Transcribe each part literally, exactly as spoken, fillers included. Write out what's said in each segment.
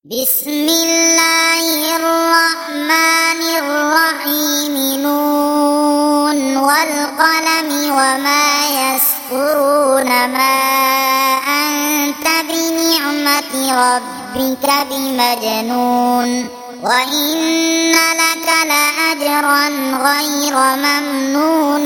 بسم الله الرحمن الرحيم نون والقلم وما يسطرون ما أنت بنعمة ربك بمجنون وإن لك لأجرا غير ممنون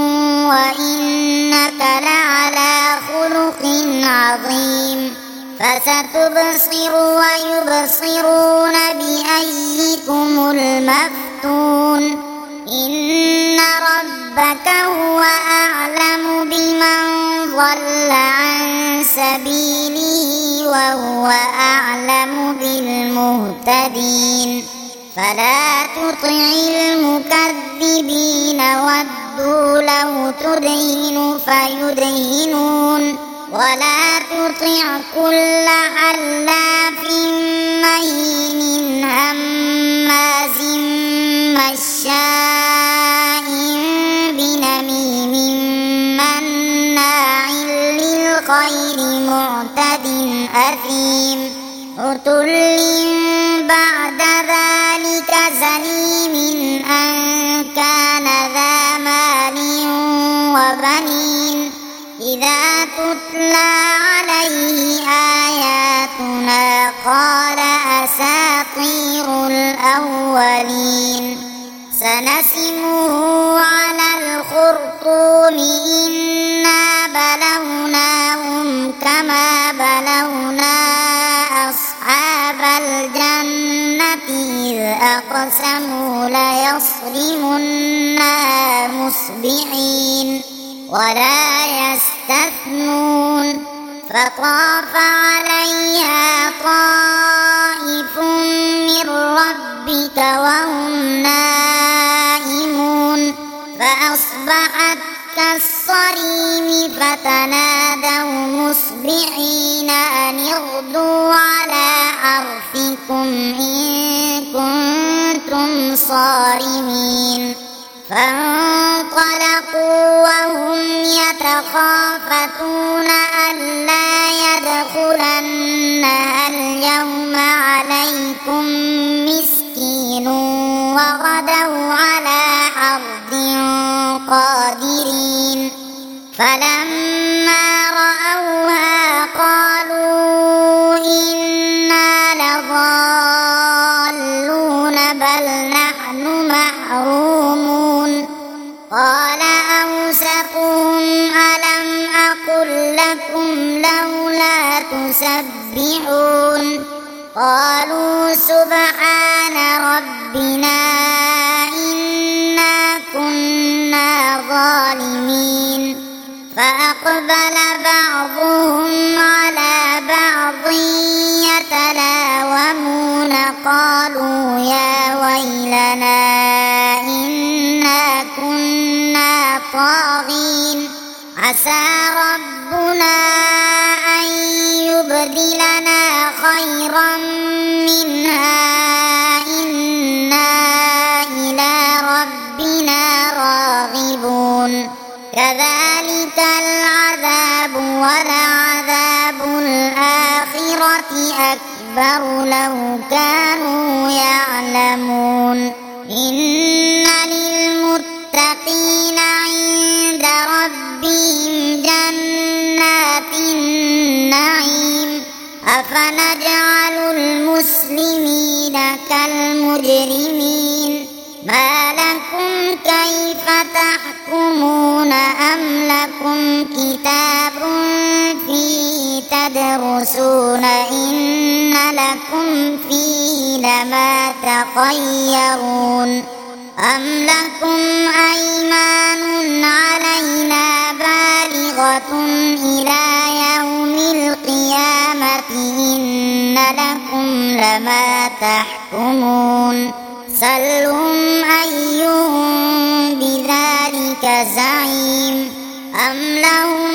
وإنك لعلى خلق عظيم فستبصر ويبصرون بأيكم المفتون إن ربك هو أعلم بمن ضل عن سبيله وهو أعلم بالمهتدين فلا تطع المكذبين ودوا لو تدهن فيدهنون ولا تطع كل حلاف مهين هماز مشاء بنميم مناع للخير معتد أثيم عتل بعد ذلك زنيم أن كان ذا مال وبنين إذا تتلى عليه آياتنا قال أساطير الأولين سنسمه على الخرطوم إنا بلوناهم كما بلونا أصحاب الجنة إذ أقسموا ليصرمنها مصبحين ولا يستثنون فطاف عليها طائف من ربك وهم نائمون فأصبحت كالصريم فتنادوا مصبحين أن اغدوا على حرثكم إن كنتم صارمين فانطلقوا وهم يتخافتون ألا يدخلنها اليوم عليكم مسكين وغدوا على حرد قادرين فلما رأوها قالوا إنا لضالون بل نحن محرومون قال أوسطهم ألم أقل لكم لولا تسبحون قالوا سبحان ربنا إنا كنا ظالمين فأقبل بعضهم على بعض يتلاومون قالوا يا ويلنا إنا كنا طاغين عسى ربنا أن يبدلنا خيرا منها إنا إلى ربنا راغبون كذلك العذاب ولعذاب الآخرة أكبر لو كانوا يعلمون إن للمتقين عند ربهم جنات النعيم أفنجعل المسلمين كالمجرمين ما لكم كيف تحكمون أم لكم كتاب فيه تدرسون إن لكم فيه لما تخيرون أم لكم أيمان علينا بالغة إلى يوم القيامة إن لكم لما تحكمون سلهم أيهم بذلك زعيم أم لهم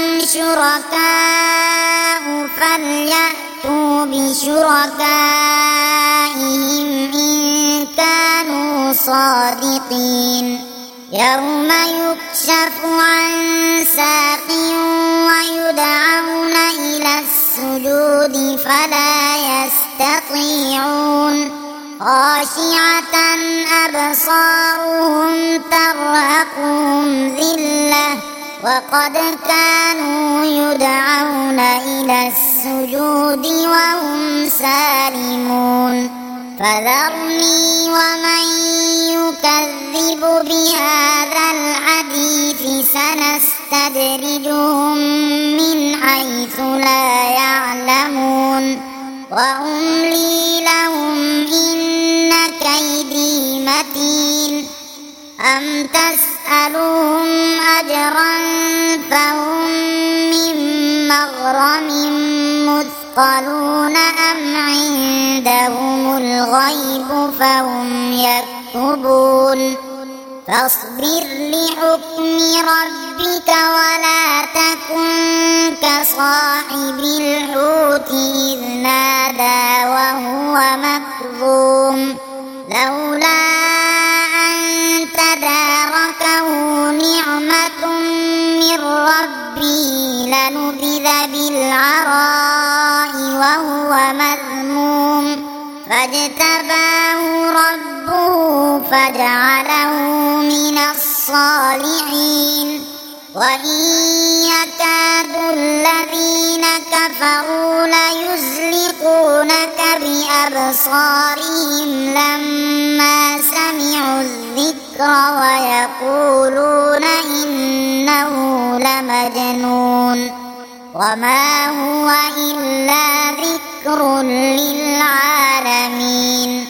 شركاء فليأتوا بشركائهم إن كانوا صادقين يوم يكشف عن ساق ويدعون إلى السجود فلا يستطيعون يستطيعون خاشعة أبصارهم ترهقهم ذلة وقد كانوا يدعون إلى السجود وهم سالمون فذرني ومن يكذب بهذا الحديث سنستدرجهم من حيث لا يعلمون وأملي لهم إن كيدي متين أم تسألهم أجرا فهم من مغرم مثقلون أم عندهم الغيب فهم يكتبون فاصبر لحكم ربك ولا تكن كصاحب الحوت إذ نادى وهو مكظوم لولا أن تداركه نعمة من ربه لنبذ بالعراء وهو مذموم فاجتباه ربه فجعله من الصالحين وإن يكاد الذين كفروا ليزلقونك بأبصارهم لما سمعوا الذكر ويقولون إنه لمجنون وما هو إلا ذكر للعالمين.